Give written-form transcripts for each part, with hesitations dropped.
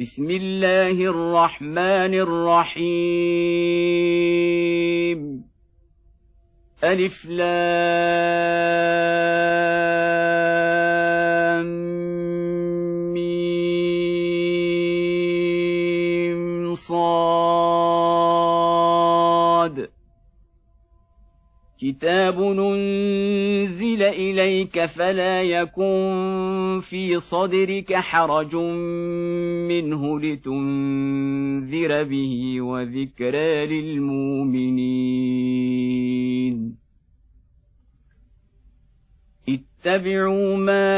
بسم الله الرحمن الرحيم ألف لام ميم صاد كتاب أنزل إليك فلا يكن في صدرك حرج منه لتنذر به وذكرى للمؤمنين اتبعوا ما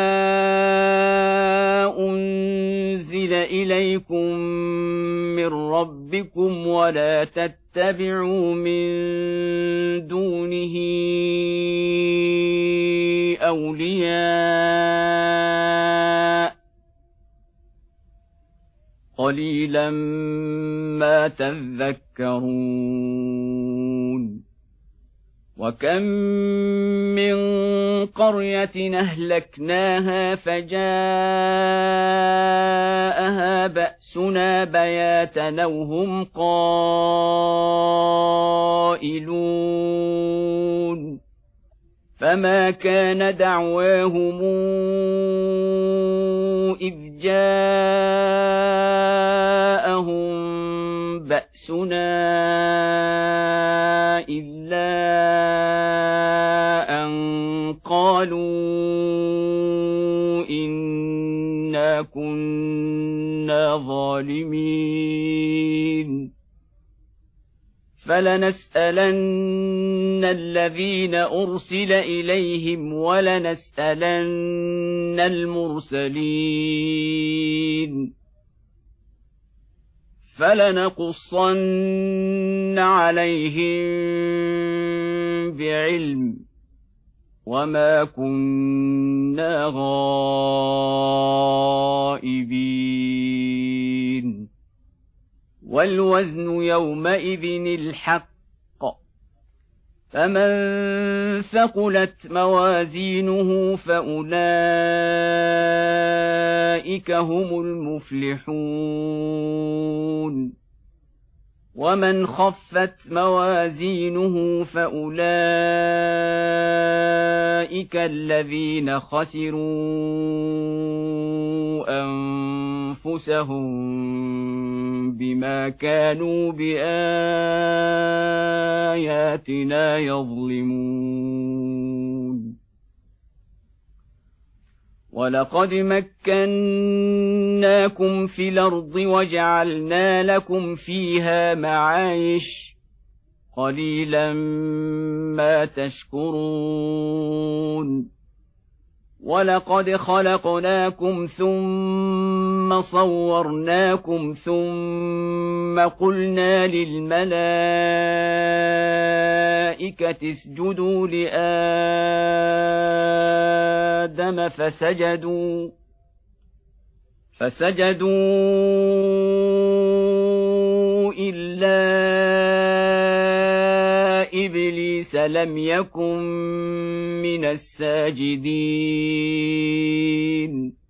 أنزل إليكم من ربكم ولا تتبعوا من دونه أولياء قليلا ما تذكرون وكم من قرية أهلكناها فجاءها بأسنا بياتا أو هم قائلون فما كان دعواهم إذ جاءهم بأسنا إلا أن قالوا إنا كنا ظالمين فلنسألن الذين أرسل إليهم ولنسألن المرسلين فلنقصن عليهم بعلم وما كنا غائبين والوزن يومئذ الحق فمن ثقلت موازينه فأولئك هم المفلحون ومن خفت موازينه فأولئك الذين خسروا أنفسهم بما كانوا بآياتنا يظلمون ولقد مكناكم في الأرض وجعلنا لكم فيها معايش قليلا ما تشكرون ولقد خلقناكم ثم صورناكم ثم قلنا للملائكة اسجدوا لآدم فسجدوا إلا إبليس لم يكن من الساجدين